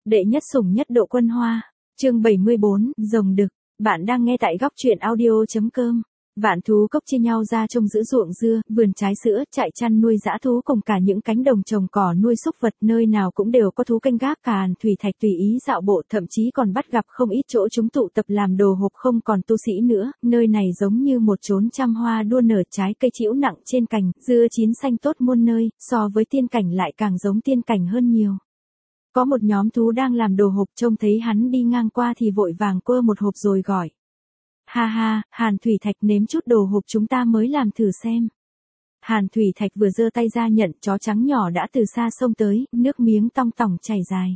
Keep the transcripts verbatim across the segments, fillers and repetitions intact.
Đệ nhất sủng nhất độ quân hoa. Chương bảy mươi bốn, rồng đực. Bạn đang nghe tại góc truyện audio chấm com. Vạn thú cốc chia nhau ra trông giữ ruộng dưa, vườn trái sữa, trại chăn nuôi dã thú cùng cả những cánh đồng trồng cỏ nuôi súc vật, nơi nào cũng đều có thú canh gác. Cả Hàn Thủy Thạch tùy ý dạo bộ, thậm chí còn bắt gặp không ít chỗ chúng tụ tập làm đồ hộp không còn tu sĩ nữa. Nơi này giống như một chốn trăm hoa đua nở, trái cây trĩu nặng trên cành, dưa chín xanh tốt muôn nơi, so với tiên cảnh lại càng giống tiên cảnh hơn nhiều. Có một nhóm thú đang làm đồ hộp, trông thấy hắn đi ngang qua thì vội vàng quơ một hộp rồi gọi. Ha ha, Hàn Thủy Thạch, nếm chút đồ hộp chúng ta mới làm thử xem. Hàn Thủy Thạch vừa giơ tay ra nhận, chó trắng nhỏ đã từ xa xông tới, nước miếng tong tỏng chảy dài.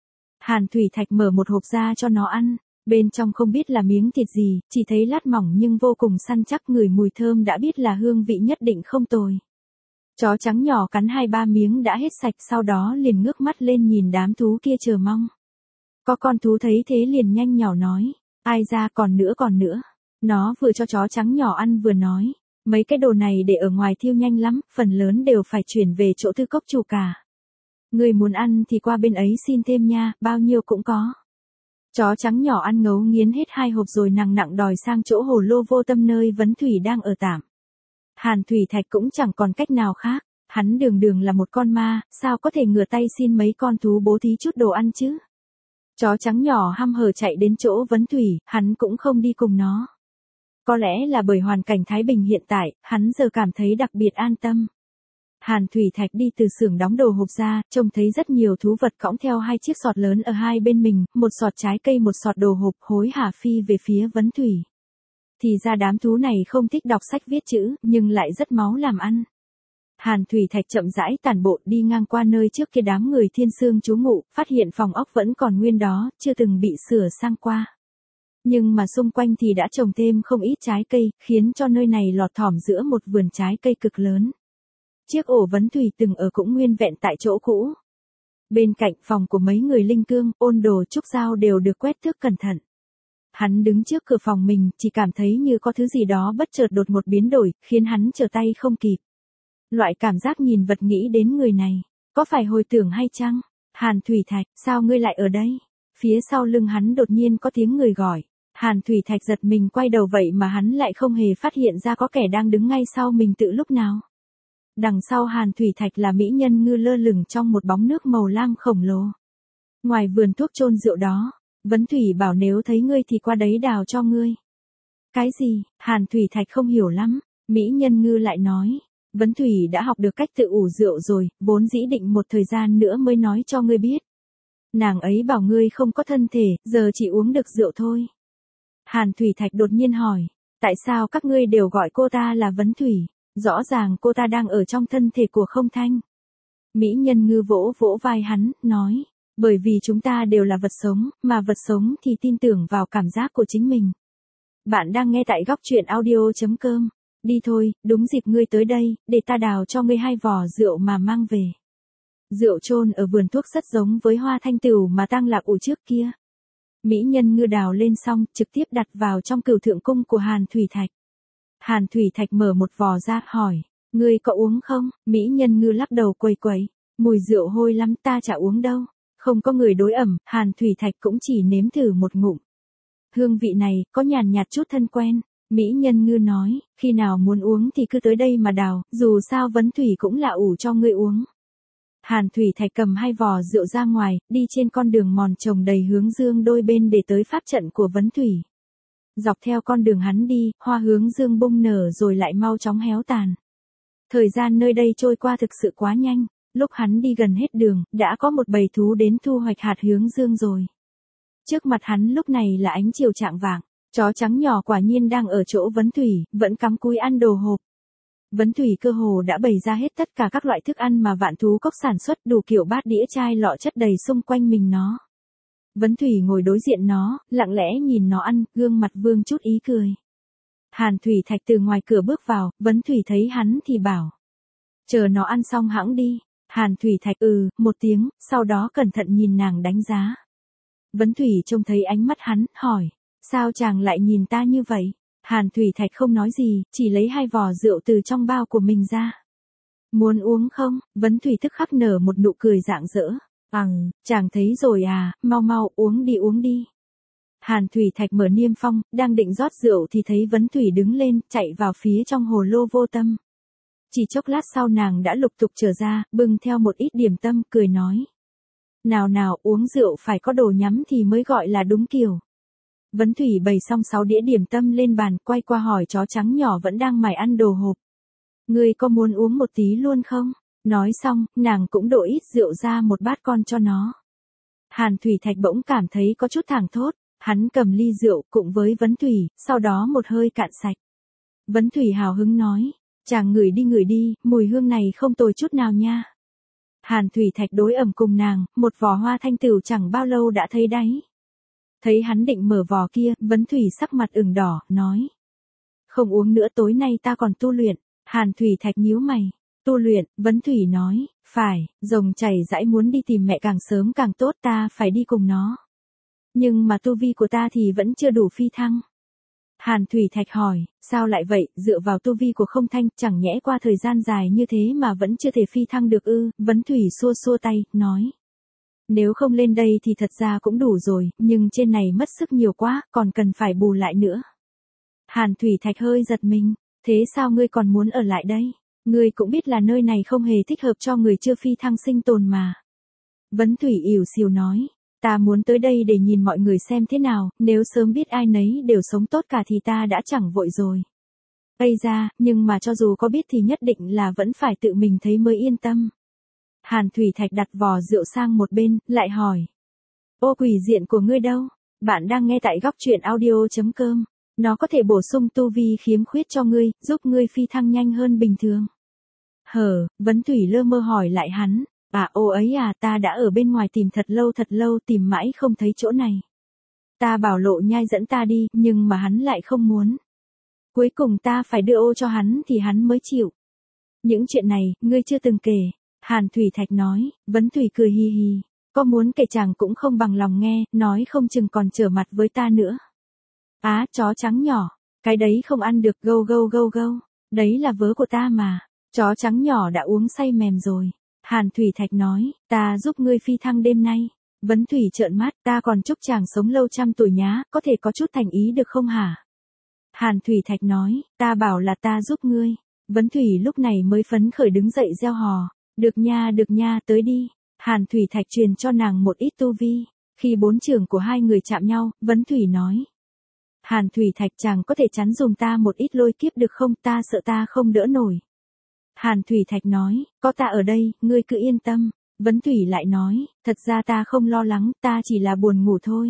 Hàn Thủy Thạch mở một hộp ra cho nó ăn, bên trong không biết là miếng thịt gì, chỉ thấy lát mỏng nhưng vô cùng săn chắc, ngửi mùi thơm đã biết là hương vị nhất định không tồi. Chó trắng nhỏ cắn hai ba miếng đã hết sạch, sau đó liền ngước mắt lên nhìn đám thú kia chờ mong. Có con thú thấy thế liền nhanh nhảu nói. Ai ra, còn nữa còn nữa. Nó vừa cho chó trắng nhỏ ăn vừa nói. Mấy cái đồ này để ở ngoài thiêu nhanh lắm, phần lớn đều phải chuyển về chỗ thư cốc chủ cả. Người muốn ăn thì qua bên ấy xin thêm nha, bao nhiêu cũng có. Chó trắng nhỏ ăn ngấu nghiến hết hai hộp rồi nặng nặng đòi sang chỗ hồ lô vô tâm nơi Vấn Thủy đang ở tạm. Hàn Thủy Thạch cũng chẳng còn cách nào khác. Hắn đường đường là một con ma, sao có thể ngửa tay xin mấy con thú bố thí chút đồ ăn chứ? Chó trắng nhỏ hăm hở chạy đến chỗ Vấn Thủy, hắn cũng không đi cùng nó. Có lẽ là bởi hoàn cảnh Thái Bình hiện tại, hắn giờ cảm thấy đặc biệt an tâm. Hàn Thủy Thạch đi từ xưởng đóng đồ hộp ra, trông thấy rất nhiều thú vật cõng theo hai chiếc sọt lớn ở hai bên mình, một sọt trái cây một sọt đồ hộp, hối hả phi về phía Vấn Thủy. Thì ra đám thú này không thích đọc sách viết chữ, nhưng lại rất máu làm ăn. Hàn Thủy Thạch chậm rãi tản bộ đi ngang qua nơi trước kia đám người Thiên Sương trú ngụ, phát hiện phòng ốc vẫn còn nguyên đó, chưa từng bị sửa sang qua. Nhưng mà xung quanh thì đã trồng thêm không ít trái cây, khiến cho nơi này lọt thỏm giữa một vườn trái cây cực lớn. Chiếc ổ Vấn Thủy từng ở cũng nguyên vẹn tại chỗ cũ. Bên cạnh phòng của mấy người Linh Cương, Ôn Đồ, Trúc Giao đều được quét thước cẩn thận. Hắn đứng trước cửa phòng mình, chỉ cảm thấy như có thứ gì đó bất chợt đột một biến đổi, khiến hắn trở tay không kịp. Loại cảm giác nhìn vật nghĩ đến người này, có phải hồi tưởng hay chăng? Hàn Thủy Thạch, sao ngươi lại ở đây? Phía sau lưng hắn đột nhiên có tiếng người gọi. Hàn Thủy Thạch giật mình quay đầu, vậy mà hắn lại không hề phát hiện ra có kẻ đang đứng ngay sau mình từ lúc nào. Đằng sau Hàn Thủy Thạch là mỹ nhân ngư lơ lửng trong một bóng nước màu lam khổng lồ. Ngoài vườn thuốc chôn rượu đó, Vấn Thủy bảo nếu thấy ngươi thì qua đấy đào cho ngươi. Cái gì? Hàn Thủy Thạch không hiểu lắm. Mỹ nhân ngư lại nói. Vấn Thủy đã học được cách tự ủ rượu rồi, vốn dĩ định một thời gian nữa mới nói cho ngươi biết. Nàng ấy bảo ngươi không có thân thể, giờ chỉ uống được rượu thôi. Hàn Thủy Thạch đột nhiên hỏi, tại sao các ngươi đều gọi cô ta là Vấn Thủy? Rõ ràng cô ta đang ở trong thân thể của Không Thanh. Mỹ nhân ngư vỗ vỗ vai hắn, nói, bởi vì chúng ta đều là vật sống, mà vật sống thì tin tưởng vào cảm giác của chính mình. Bạn đang nghe tại góc truyện audio chấm com. Đi thôi, đúng dịp ngươi tới đây, để ta đào cho ngươi hai vò rượu mà mang về. Rượu chôn ở vườn thuốc rất giống với hoa thanh tửu mà Tăng Lạc ủ trước kia. Mỹ nhân ngư đào lên xong, trực tiếp đặt vào trong cửu thượng cung của Hàn Thủy Thạch. Hàn Thủy Thạch mở một vò ra, hỏi, ngươi có uống không? Mỹ nhân ngư lắc đầu quầy quầy, mùi rượu hôi lắm, ta chả uống đâu. Không có người đối ẩm, Hàn Thủy Thạch cũng chỉ nếm thử một ngụm. Hương vị này, có nhàn nhạt chút thân quen. Mỹ nhân ngư nói, khi nào muốn uống thì cứ tới đây mà đào, dù sao Vấn Thủy cũng là ủ cho ngươi uống. Hàn Thủy Thạch cầm hai vò rượu ra ngoài, đi trên con đường mòn trồng đầy hướng dương đôi bên để tới pháp trận của Vấn Thủy. Dọc theo con đường hắn đi, hoa hướng dương bung nở rồi lại mau chóng héo tàn. Thời gian nơi đây trôi qua thực sự quá nhanh, lúc hắn đi gần hết đường, đã có một bầy thú đến thu hoạch hạt hướng dương rồi. Trước mặt hắn lúc này là ánh chiều chạng vạng. Chó trắng nhỏ quả nhiên đang ở chỗ Vấn Thủy, vẫn cắm cúi ăn đồ hộp. Vấn Thủy cơ hồ đã bày ra hết tất cả các loại thức ăn mà Vạn Thú Cốc sản xuất, đủ kiểu bát đĩa chai lọ chất đầy xung quanh mình nó. Vấn Thủy ngồi đối diện nó, lặng lẽ nhìn nó ăn, gương mặt vương chút ý cười. Hàn Thủy Thạch từ ngoài cửa bước vào, Vấn Thủy thấy hắn thì bảo. Chờ nó ăn xong hẵng đi. Hàn Thủy Thạch ừ, một tiếng, sau đó cẩn thận nhìn nàng đánh giá. Vấn Thủy trông thấy ánh mắt hắn, hỏi. Sao chàng lại nhìn ta như vậy? Hàn Thủy Thạch không nói gì, chỉ lấy hai vò rượu từ trong bao của mình ra. Muốn uống không? Vấn Thủy tức khắc nở một nụ cười rạng rỡ. Ằng, chàng thấy rồi à, mau mau uống đi uống đi. Hàn Thủy Thạch mở niêm phong, đang định rót rượu thì thấy Vấn Thủy đứng lên, chạy vào phía trong hồ lô vô tâm. Chỉ chốc lát sau nàng đã lục tục trở ra, bưng theo một ít điểm tâm, cười nói. Nào nào, uống rượu phải có đồ nhắm thì mới gọi là đúng kiểu. Vấn Thủy bày xong sáu đĩa điểm tâm lên bàn, quay qua hỏi chó trắng nhỏ vẫn đang mải ăn đồ hộp. Ngươi có muốn uống một tí luôn không? Nói xong, nàng cũng đổ ít rượu ra một bát con cho nó. Hàn Thủy Thạch bỗng cảm thấy có chút thảng thốt, hắn cầm ly rượu cùng với Vấn Thủy, sau đó một hơi cạn sạch. Vấn Thủy hào hứng nói, chàng ngửi đi ngửi đi, mùi hương này không tồi chút nào nha. Hàn Thủy Thạch đối ẩm cùng nàng, một vò hoa thanh tửu chẳng bao lâu đã thấy đáy. Thấy hắn định mở vò kia, Vấn Thủy sắc mặt ửng đỏ, nói. Không uống nữa, tối nay ta còn tu luyện. Hàn Thủy Thạch nhíu mày. Tu luyện, Vấn Thủy nói, phải, rồng chảy rãi muốn đi tìm mẹ càng sớm càng tốt, ta phải đi cùng nó. Nhưng mà tu vi của ta thì vẫn chưa đủ phi thăng. Hàn Thủy Thạch hỏi, sao lại vậy, dựa vào tu vi của Không Thanh, chẳng nhẽ qua thời gian dài như thế mà vẫn chưa thể phi thăng được ư? Vấn Thủy xua xua tay, nói. Nếu không lên đây thì thật ra cũng đủ rồi, nhưng trên này mất sức nhiều quá, còn cần phải bù lại nữa. Hàn Thủy Thạch hơi giật mình, thế sao ngươi còn muốn ở lại đây? Ngươi cũng biết là nơi này không hề thích hợp cho người chưa phi thăng sinh tồn mà. Vấn Thủy ỉu xìu nói, ta muốn tới đây để nhìn mọi người xem thế nào, nếu sớm biết ai nấy đều sống tốt cả thì ta đã chẳng vội rồi. Ây ra, nhưng mà cho dù có biết thì nhất định là vẫn phải tự mình thấy mới yên tâm. Hàn Thủy Thạch đặt vò rượu sang một bên, lại hỏi. Ô quỷ diện của ngươi đâu? Bạn đang nghe tại góc truyện audio chấm com. Nó có thể bổ sung tu vi khiếm khuyết cho ngươi, giúp ngươi phi thăng nhanh hơn bình thường. Hờ, Vấn Thủy lơ mơ hỏi lại hắn. À ô ấy à, ta đã ở bên ngoài tìm thật lâu thật lâu, tìm mãi không thấy chỗ này. Ta bảo Lộ Nhai dẫn ta đi, nhưng mà hắn lại không muốn. Cuối cùng ta phải đưa ô cho hắn thì hắn mới chịu. Những chuyện này, ngươi chưa từng kể. Hàn Thủy Thạch nói. Vấn Thủy cười hi hi. Có muốn kể chàng cũng không bằng lòng nghe, nói không chừng còn trở mặt với ta nữa. Á, chó trắng nhỏ. Cái đấy không ăn được, gâu gâu gâu gâu. Đấy là vớ của ta mà. Chó trắng nhỏ đã uống say mềm rồi. Hàn Thủy Thạch nói, ta giúp ngươi phi thăng đêm nay. Vấn Thủy trợn mắt, ta còn chúc chàng sống lâu trăm tuổi nhá, có thể có chút thành ý được không hả? Hàn Thủy Thạch nói, ta bảo là ta giúp ngươi. Vấn Thủy lúc này mới phấn khởi đứng dậy reo hò, được nha được nha, tới đi. Hàn Thủy Thạch truyền cho nàng một ít tu vi. Khi bốn trường của hai người chạm nhau, Vấn Thủy nói. Hàn Thủy Thạch, chàng có thể chắn dùm ta một ít lôi kiếp được không, ta sợ ta không đỡ nổi. Hàn Thủy Thạch nói, có ta ở đây, ngươi cứ yên tâm. Vấn Thủy lại nói, thật ra ta không lo lắng, ta chỉ là buồn ngủ thôi.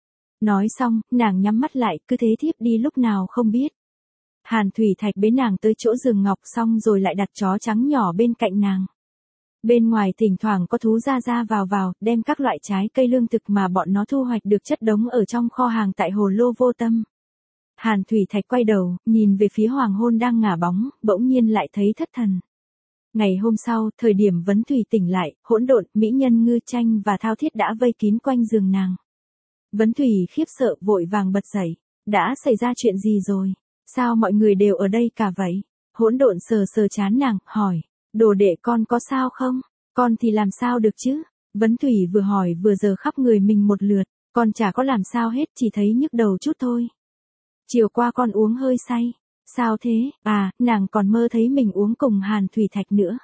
Nói xong, nàng nhắm mắt lại, cứ thế thiếp đi lúc nào không biết. Hàn Thủy Thạch bế nàng tới chỗ giường ngọc xong rồi lại đặt chó trắng nhỏ bên cạnh nàng. Bên ngoài thỉnh thoảng có thú ra ra vào vào, đem các loại trái cây lương thực mà bọn nó thu hoạch được chất đống ở trong kho hàng tại hồ lô vô tâm. Hàn Thủy Thạch quay đầu, nhìn về phía hoàng hôn đang ngả bóng, bỗng nhiên lại thấy thất thần. Ngày hôm sau, thời điểm Vấn Thủy tỉnh lại, hỗn độn, mỹ nhân Ngư Tranh và Thao Thiết đã vây kín quanh giường nàng. Vấn Thủy khiếp sợ vội vàng bật dậy. Đã xảy ra chuyện gì rồi? Sao mọi người đều ở đây cả vậy? Hỗn độn sờ sờ trán nàng, hỏi. Đồ đệ con có sao không? Con thì làm sao được chứ? Vấn Thủy vừa hỏi vừa giờ khắp người mình một lượt. Con chả có làm sao hết, chỉ thấy nhức đầu chút thôi. Chiều qua con uống hơi say. Sao thế? À, nàng còn mơ thấy mình uống cùng Hàn Thủy Thạch nữa.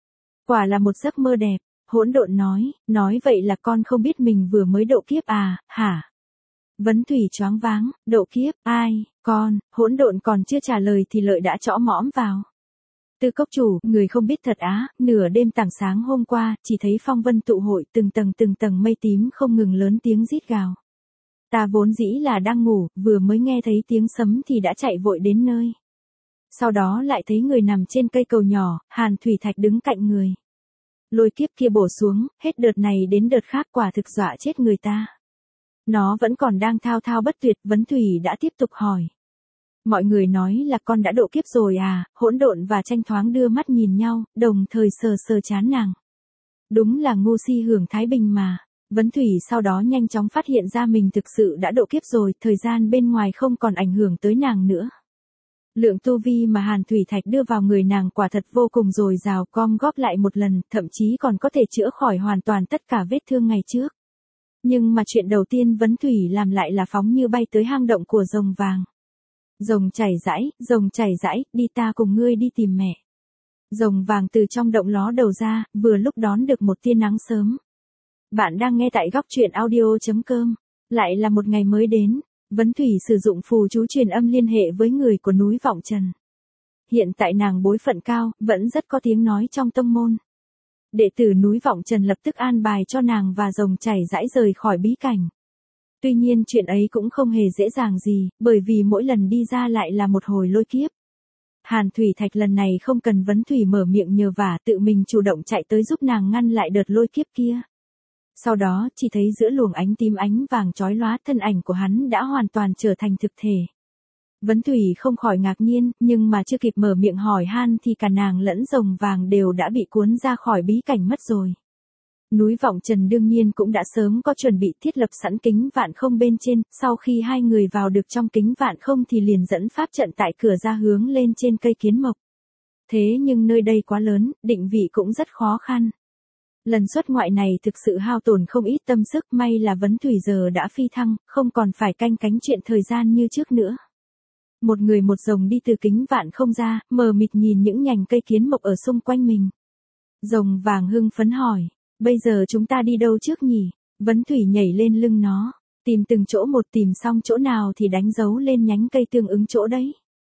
Quả là một giấc mơ đẹp. Hỗn độn nói, nói vậy là con không biết mình vừa mới độ kiếp à, hả? Vấn Thủy choáng váng, độ kiếp, ai, con, hỗn độn còn chưa trả lời thì Lợi đã chõ mõm vào. Tư cốc chủ, người không biết thật á, nửa đêm tảng sáng hôm qua, chỉ thấy phong vân tụ hội, từng tầng từng tầng mây tím không ngừng lớn tiếng rít gào. Ta vốn dĩ là đang ngủ, vừa mới nghe thấy tiếng sấm thì đã chạy vội đến nơi. Sau đó lại thấy người nằm trên cây cầu nhỏ, Hàn Thủy Thạch đứng cạnh người. Lôi kiếp kia bổ xuống, hết đợt này đến đợt khác, quả thực dọa chết người ta. Nó vẫn còn đang thao thao bất tuyệt, Vấn Thủy đã tiếp tục hỏi. Mọi người nói là con đã độ kiếp rồi à? Hỗn độn và Tranh thoáng đưa mắt nhìn nhau, đồng thời sờ sờ trán nàng. Đúng là ngu si hưởng thái bình mà. Vấn Thủy sau đó nhanh chóng phát hiện ra mình thực sự đã độ kiếp rồi, thời gian bên ngoài không còn ảnh hưởng tới nàng nữa. Lượng tu vi mà Hàn Thủy Thạch đưa vào người nàng quả thật vô cùng dồi dào, gom góp lại một lần, thậm chí còn có thể chữa khỏi hoàn toàn tất cả vết thương ngày trước. Nhưng mà chuyện đầu tiên Vấn Thủy làm lại là phóng như bay tới hang động của rồng vàng. Rồng chảy rãi, rồng chảy rãi, đi ta cùng ngươi đi tìm mẹ. Rồng vàng từ trong động ló đầu ra, vừa lúc đón được một tia nắng sớm. Bạn đang nghe tại góc truyện audio chấm com. Lại là một ngày mới đến, Vấn Thủy sử dụng phù chú truyền âm liên hệ với người của núi Vọng Trần. Hiện tại nàng bối phận cao, vẫn rất có tiếng nói trong tông môn. Đệ tử núi Vọng Trần lập tức an bài cho nàng và rồng chảy rãi rời khỏi bí cảnh. Tuy nhiên chuyện ấy cũng không hề dễ dàng gì, bởi vì mỗi lần đi ra lại là một hồi lôi kiếp. Hàn Thủy Thạch lần này không cần Vấn Thủy mở miệng nhờ vả, tự mình chủ động chạy tới giúp nàng ngăn lại đợt lôi kiếp kia. Sau đó chỉ thấy giữa luồng ánh tím ánh vàng chói lóa thân ảnh của hắn đã hoàn toàn trở thành thực thể. Vấn Thủy không khỏi ngạc nhiên, nhưng mà chưa kịp mở miệng hỏi han thì cả nàng lẫn rồng vàng đều đã bị cuốn ra khỏi bí cảnh mất rồi. Núi Vọng Trần đương nhiên cũng đã sớm có chuẩn bị thiết lập sẵn kính vạn không bên trên, sau khi hai người vào được trong kính vạn không thì liền dẫn pháp trận tại cửa ra hướng lên trên cây kiến mộc. Thế nhưng nơi đây quá lớn, định vị cũng rất khó khăn. Lần xuất ngoại này thực sự hao tổn không ít tâm sức, may là Vấn Thủy giờ đã phi thăng, không còn phải canh cánh chuyện thời gian như trước nữa. Một người một rồng đi từ kính vạn không ra, mờ mịt nhìn những nhành cây kiến mộc ở xung quanh mình. Rồng vàng hưng phấn hỏi, bây giờ chúng ta đi đâu trước nhỉ? Vấn Thủy nhảy lên lưng nó, tìm từng chỗ một, tìm xong chỗ nào thì đánh dấu lên nhánh cây tương ứng chỗ đấy.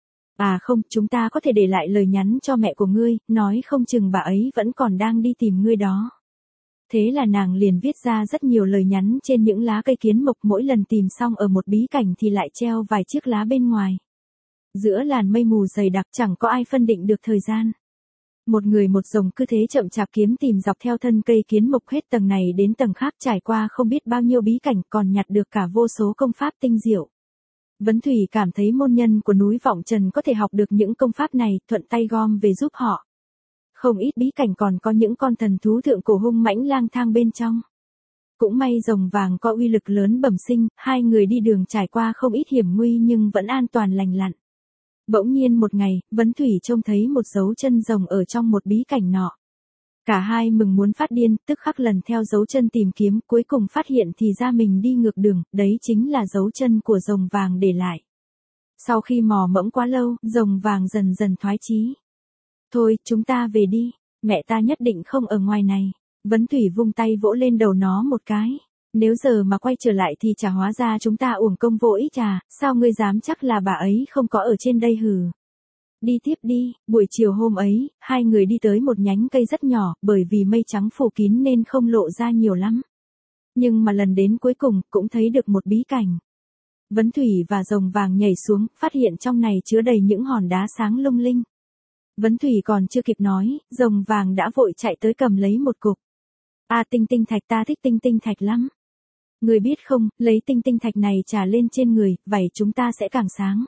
À không, chúng ta có thể để lại lời nhắn cho mẹ của ngươi, nói không chừng bà ấy vẫn còn đang đi tìm ngươi đó. Thế là nàng liền viết ra rất nhiều lời nhắn trên những lá cây kiến mộc, mỗi lần tìm xong ở một bí cảnh thì lại treo vài chiếc lá bên ngoài. Giữa làn mây mù dày đặc chẳng có ai phân định được thời gian. Một người một rồng cứ thế chậm chạp kiếm tìm dọc theo thân cây kiến mộc hết tầng này đến tầng khác, trải qua không biết bao nhiêu bí cảnh, còn nhặt được cả vô số công pháp tinh diệu. Vấn Thủy cảm thấy môn nhân của núi Vọng Trần có thể học được những công pháp này, thuận tay gom về giúp họ. Không ít bí cảnh còn có những con thần thú thượng cổ hung mãnh lang thang bên trong. Cũng may rồng vàng có uy lực lớn bẩm sinh, hai người đi đường trải qua không ít hiểm nguy nhưng vẫn an toàn lành lặn. Bỗng nhiên một ngày, Vấn Thủy trông thấy một dấu chân rồng ở trong một bí cảnh nọ. Cả hai mừng muốn phát điên, tức khắc lần theo dấu chân tìm kiếm, cuối cùng phát hiện thì ra mình đi ngược đường, đấy chính là dấu chân của rồng vàng để lại. Sau khi mò mẫm quá lâu, rồng vàng dần dần thoái chí. Thôi, chúng ta về đi, mẹ ta nhất định không ở ngoài này. Vấn Thủy vung tay vỗ lên đầu nó một cái. Nếu giờ mà quay trở lại thì chả hóa ra chúng ta uổng công vô ích à, sao ngươi dám chắc là bà ấy không có ở trên đây hừ. Đi tiếp đi, buổi chiều hôm ấy, hai người đi tới một nhánh cây rất nhỏ, bởi vì mây trắng phủ kín nên không lộ ra nhiều lắm. Nhưng mà lần đến cuối cùng, cũng thấy được một bí cảnh. Vấn Thủy và rồng vàng nhảy xuống, phát hiện trong này chứa đầy những hòn đá sáng lung linh. Vấn Thủy còn chưa kịp nói, rồng vàng đã vội chạy tới cầm lấy một cục. À, tinh tinh thạch, ta thích tinh tinh thạch lắm. Người biết không, lấy tinh tinh thạch này trà lên trên người, vảy chúng ta sẽ càng sáng.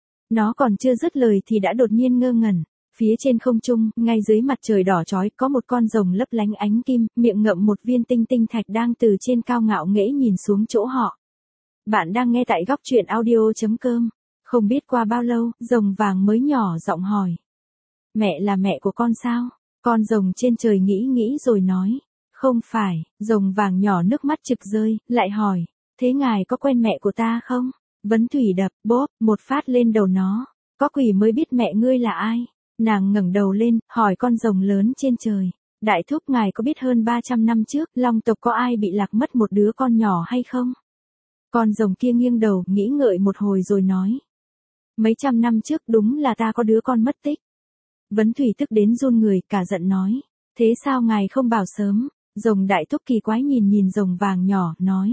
Nó còn chưa dứt lời thì đã đột nhiên ngơ ngẩn. Phía trên không trung, ngay dưới mặt trời đỏ chói, có một con rồng lấp lánh ánh kim, miệng ngậm một viên tinh tinh thạch đang từ trên cao ngạo nghễ nhìn xuống chỗ họ. Bạn đang nghe tại góc truyện audio chấm com. Không biết qua bao lâu, rồng vàng mới nhỏ giọng hỏi. Mẹ là mẹ của con sao? Con rồng trên trời nghĩ nghĩ rồi nói. Không phải, rồng vàng nhỏ nước mắt trực rơi, lại hỏi. Thế ngài có quen mẹ của ta không? Vấn Thủy đập, bóp, một phát lên đầu nó. Có quỷ mới biết mẹ ngươi là ai? Nàng ngẩng đầu lên, hỏi con rồng lớn trên trời. Đại thúc, ngài có biết hơn ba trăm năm trước, Long tộc có ai bị lạc mất một đứa con nhỏ hay không? Con rồng kia nghiêng đầu, nghĩ ngợi một hồi rồi nói. Mấy trăm năm trước đúng là ta có đứa con mất tích. Vấn Thủy tức đến run người, cả giận nói. Thế sao ngài không bảo sớm? Rồng đại thúc kỳ quái nhìn nhìn rồng vàng nhỏ, nói.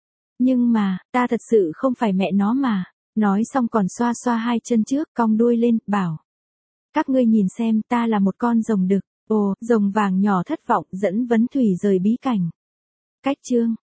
Nhưng mà, ta thật sự không phải mẹ nó mà. Nói xong còn xoa xoa hai chân trước, cong đuôi lên, bảo. Các ngươi nhìn xem, ta là một con rồng đực. Ồ, rồng vàng nhỏ thất vọng dẫn Vấn Thủy rời bí cảnh. Cách chương.